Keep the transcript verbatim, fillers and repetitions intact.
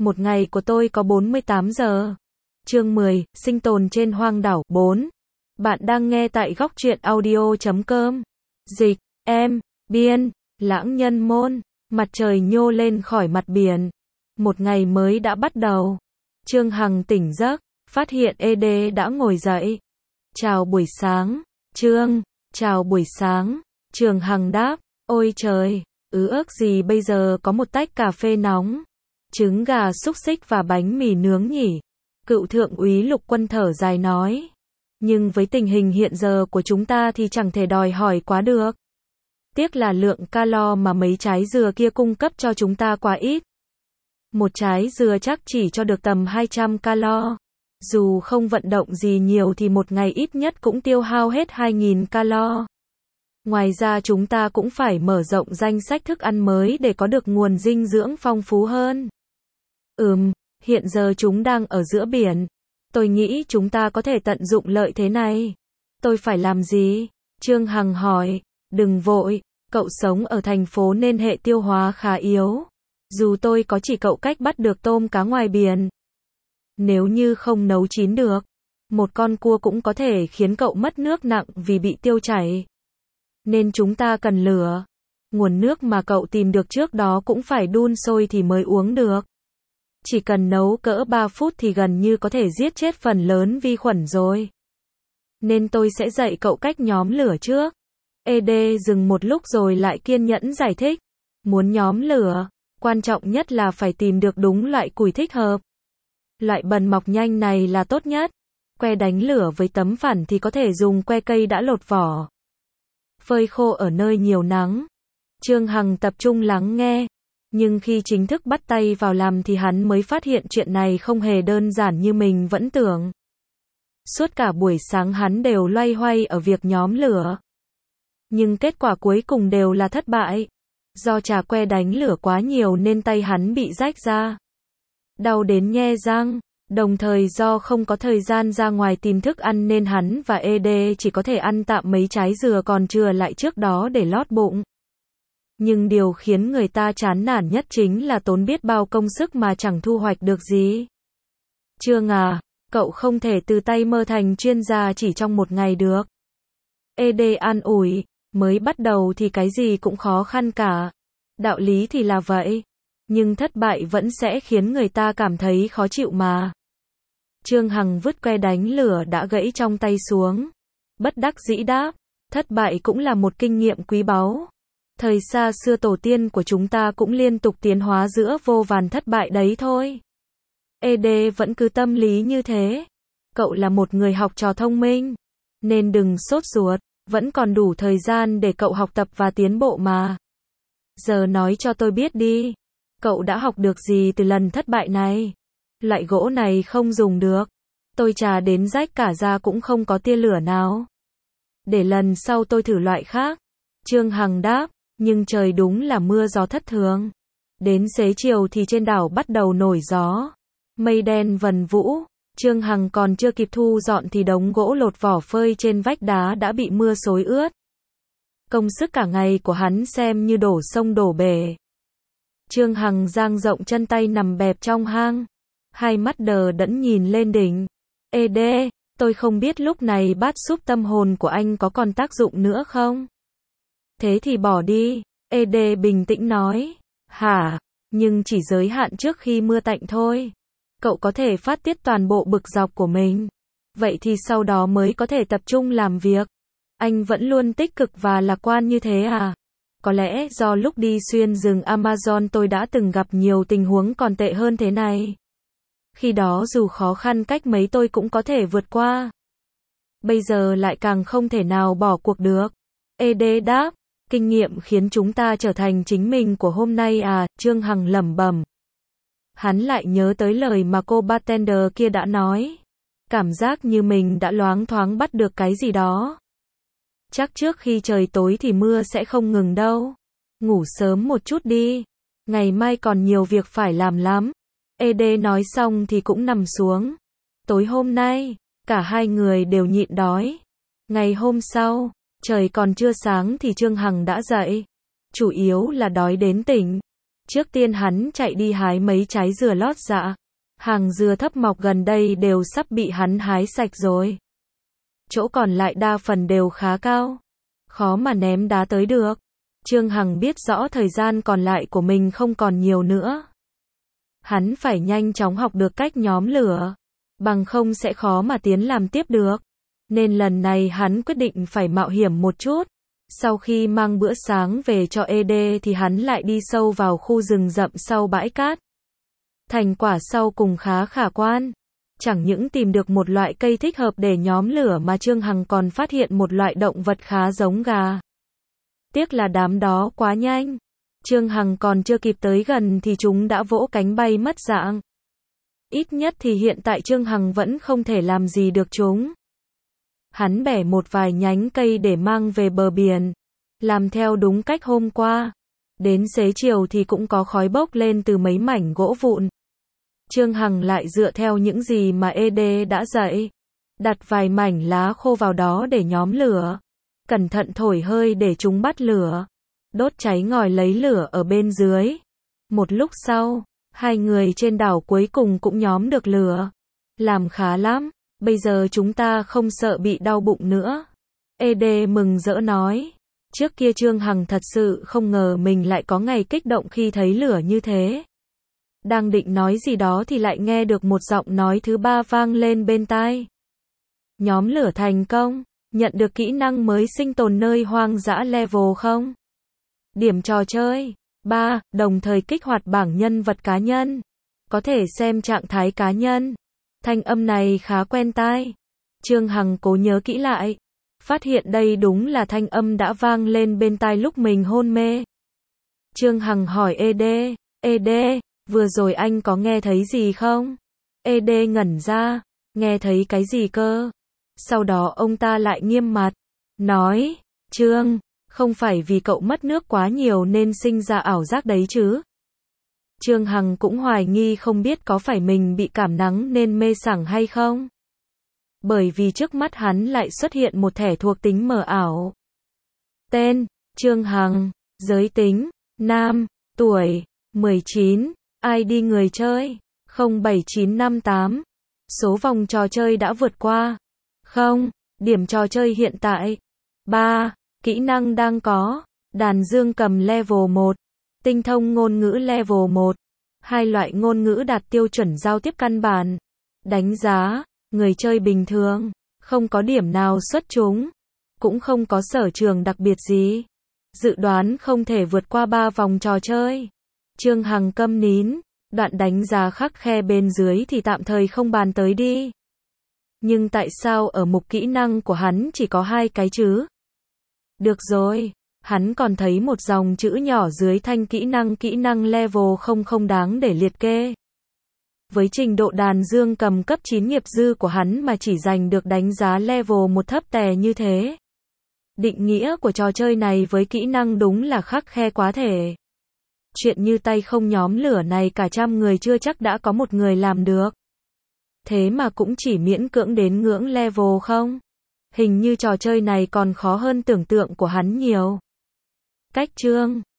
Một ngày của tôi có bốn mươi tám giờ. Chương mười, sinh tồn trên hoang đảo. bốn. Bạn đang nghe tại góc truyện audio chấm com. Dịch, em, biên, lãng nhân môn. Mặt trời nhô lên khỏi mặt biển. Một ngày mới đã bắt đầu. Trương Hằng tỉnh giấc, phát hiện ê đê đã ngồi dậy. Chào buổi sáng, Trương. Chào buổi sáng. Trương Hằng đáp, ôi trời, ứ ước gì bây giờ có một tách cà phê nóng, trứng gà xúc xích và bánh mì nướng nhỉ? Cựu thượng úy Lục Quân thở dài nói. Nhưng với tình hình hiện giờ của chúng ta thì chẳng thể đòi hỏi quá được. Tiếc là lượng calo mà mấy trái dừa kia cung cấp cho chúng ta quá ít. Một trái dừa chắc chỉ cho được tầm hai trăm calo. Dù không vận động gì nhiều thì một ngày ít nhất cũng tiêu hao hết hai nghìn calo. Ngoài ra chúng ta cũng phải mở rộng danh sách thức ăn mới để có được nguồn dinh dưỡng phong phú hơn. Ừm, hiện giờ chúng đang ở giữa biển. Tôi nghĩ chúng ta có thể tận dụng lợi thế này. Tôi phải làm gì? Trương Hằng hỏi. Đừng vội, cậu sống ở thành phố nên hệ tiêu hóa khá yếu. Dù tôi có chỉ cậu cách bắt được tôm cá ngoài biển. Nếu như không nấu chín được, một con cua cũng có thể khiến cậu mất nước nặng vì bị tiêu chảy. Nên chúng ta cần lửa. Nguồn nước mà cậu tìm được trước đó cũng phải đun sôi thì mới uống được. Chỉ cần nấu cỡ ba phút thì gần như có thể giết chết phần lớn vi khuẩn rồi. Nên tôi sẽ dạy cậu cách nhóm lửa trước. ê đê dừng một lúc rồi lại kiên nhẫn giải thích. Muốn nhóm lửa, quan trọng nhất là phải tìm được đúng loại củi thích hợp. Loại bần mọc nhanh này là tốt nhất. Que đánh lửa với tấm phản thì có thể dùng que cây đã lột vỏ. Phơi khô ở nơi nhiều nắng. Trương Hằng tập trung lắng nghe. Nhưng khi chính thức bắt tay vào làm thì hắn mới phát hiện chuyện này không hề đơn giản như mình vẫn tưởng. Suốt cả buổi sáng hắn đều loay hoay ở việc nhóm lửa. Nhưng kết quả cuối cùng đều là thất bại. Do chà que đánh lửa quá nhiều nên tay hắn bị rách ra. Đau đến nhe răng. Đồng thời do không có thời gian ra ngoài tìm thức ăn nên hắn và ê đê chỉ có thể ăn tạm mấy trái dừa còn chừa lại trước đó để lót bụng. Nhưng điều khiến người ta chán nản nhất chính là tốn biết bao công sức mà chẳng thu hoạch được gì. Trương à, cậu không thể từ tay mơ thành chuyên gia chỉ trong một ngày được. ê đê an ủi, mới bắt đầu thì cái gì cũng khó khăn cả. Đạo lý thì là vậy. Nhưng thất bại vẫn sẽ khiến người ta cảm thấy khó chịu mà. Trương Hằng vứt que đánh lửa đã gãy trong tay xuống. Bất đắc dĩ đáp, thất bại cũng là một kinh nghiệm quý báu. Thời xa xưa tổ tiên của chúng ta cũng liên tục tiến hóa giữa vô vàn thất bại đấy thôi. ê đê vẫn cứ tâm lý như thế. Cậu là một người học trò thông minh. Nên đừng sốt ruột, vẫn còn đủ thời gian để cậu học tập và tiến bộ mà. Giờ nói cho tôi biết đi. Cậu đã học được gì từ lần thất bại này? Loại gỗ này không dùng được. Tôi chà đến rách cả da cũng không có tia lửa nào. Để lần sau tôi thử loại khác. Trương Hằng đáp, nhưng trời đúng là mưa gió thất thường. Đến xế chiều thì trên đảo bắt đầu nổi gió. Mây đen vần vũ. Trương Hằng còn chưa kịp thu dọn thì đống gỗ lột vỏ phơi trên vách đá đã bị mưa xối ướt. Công sức cả ngày của hắn xem như đổ sông đổ bể. Trương Hằng dang rộng chân tay nằm bẹp trong hang. Hai mắt đờ đẫn nhìn lên đỉnh. ê đê, tôi không biết lúc này bát súp tâm hồn của anh có còn tác dụng nữa không? Thế thì bỏ đi. ê đê bình tĩnh nói. Hả? Nhưng chỉ giới hạn trước khi mưa tạnh thôi. Cậu có thể phát tiết toàn bộ bực dọc của mình. Vậy thì sau đó mới có thể tập trung làm việc. Anh vẫn luôn tích cực và lạc quan như thế à? Có lẽ do lúc đi xuyên rừng Amazon tôi đã từng gặp nhiều tình huống còn tệ hơn thế này. Khi đó dù khó khăn cách mấy tôi cũng có thể vượt qua. Bây giờ lại càng không thể nào bỏ cuộc được. ê đê đáp, kinh nghiệm khiến chúng ta trở thành chính mình của hôm nay à, Trương Hằng lẩm bẩm. Hắn lại nhớ tới lời mà cô bartender kia đã nói. Cảm giác như mình đã loáng thoáng bắt được cái gì đó. Chắc trước khi trời tối thì mưa sẽ không ngừng đâu. Ngủ sớm một chút đi. Ngày mai còn nhiều việc phải làm lắm. ê đê nói xong thì cũng nằm xuống. Tối hôm nay, cả hai người đều nhịn đói. Ngày hôm sau, trời còn chưa sáng thì Trương Hằng đã dậy. Chủ yếu là đói đến tỉnh. Trước tiên hắn chạy đi hái mấy trái dừa lót dạ. Hàng dừa thấp mọc gần đây đều sắp bị hắn hái sạch rồi. Chỗ còn lại đa phần đều khá cao. Khó mà ném đá tới được. Trương Hằng biết rõ thời gian còn lại của mình không còn nhiều nữa. Hắn phải nhanh chóng học được cách nhóm lửa. Bằng không sẽ khó mà tiến làm tiếp được. Nên lần này hắn quyết định phải mạo hiểm một chút. Sau khi mang bữa sáng về cho ê đê thì hắn lại đi sâu vào khu rừng rậm sau bãi cát. Thành quả sau cùng khá khả quan. Chẳng những tìm được một loại cây thích hợp để nhóm lửa mà Trương Hằng còn phát hiện một loại động vật khá giống gà. Tiếc là đám đó quá nhanh. Trương Hằng còn chưa kịp tới gần thì chúng đã vỗ cánh bay mất dạng. Ít nhất thì hiện tại Trương Hằng vẫn không thể làm gì được chúng. Hắn bẻ một vài nhánh cây để mang về bờ biển. Làm theo đúng cách hôm qua. Đến xế chiều thì cũng có khói bốc lên từ mấy mảnh gỗ vụn. Trương Hằng lại dựa theo những gì mà ê đê đã dạy. Đặt vài mảnh lá khô vào đó để nhóm lửa. Cẩn thận thổi hơi để chúng bắt lửa. Đốt cháy ngòi lấy lửa ở bên dưới. Một lúc sau, hai người trên đảo cuối cùng cũng nhóm được lửa. Làm khá lắm, bây giờ chúng ta không sợ bị đau bụng nữa. ê đê mừng rỡ nói. Trước kia Trương Hằng thật sự không ngờ mình lại có ngày kích động khi thấy lửa như thế. Đang định nói gì đó thì lại nghe được một giọng nói thứ ba vang lên bên tai. Nhóm lửa thành công, nhận được kỹ năng mới sinh tồn nơi hoang dã level không? Điểm trò chơi. ba. Đồng thời kích hoạt bảng nhân vật cá nhân. Có thể xem trạng thái cá nhân. Thanh âm này khá quen tai. Trương Hằng cố nhớ kỹ lại. Phát hiện đây đúng là thanh âm đã vang lên bên tai lúc mình hôn mê. Trương Hằng hỏi ê đê. ê đê, vừa rồi anh có nghe thấy gì không? ê đê ngẩn ra. Nghe thấy cái gì cơ? Sau đó ông ta lại nghiêm mặt. Nói. Trương, không phải vì cậu mất nước quá nhiều nên sinh ra ảo giác đấy chứ? Trương Hằng cũng hoài nghi không biết có phải mình bị cảm nắng nên mê sảng hay không? Bởi vì trước mắt hắn lại xuất hiện một thẻ thuộc tính mờ ảo. Tên, Trương Hằng, giới tính, nam, tuổi, mười chín, i đê người chơi, không bảy chín năm tám, số vòng trò chơi đã vượt qua, không, điểm trò chơi hiện tại, ba, kỹ năng đang có, đàn dương cầm level một, tinh thông ngôn ngữ level một, hai loại ngôn ngữ đạt tiêu chuẩn giao tiếp căn bản, đánh giá, người chơi bình thường, không có điểm nào xuất chúng, cũng không có sở trường đặc biệt gì, dự đoán không thể vượt qua ba vòng trò chơi. Trương Hằng câm nín, đoạn đánh giá khắc khe bên dưới thì tạm thời không bàn tới đi. Nhưng tại sao ở mục kỹ năng của hắn chỉ có hai cái chứ? Được rồi, hắn còn thấy một dòng chữ nhỏ dưới thanh kỹ năng kỹ năng level không không đáng để liệt kê. Với trình độ đàn dương cầm cấp chín nghiệp dư của hắn mà chỉ giành được đánh giá level một thấp tè như thế. Định nghĩa của trò chơi này với kỹ năng đúng là khắc khe quá thể. Chuyện như tay không nhóm lửa này cả trăm người chưa chắc đã có một người làm được. Thế mà cũng chỉ miễn cưỡng đến ngưỡng level không? Hình như trò chơi này còn khó hơn tưởng tượng của hắn nhiều. Cách chương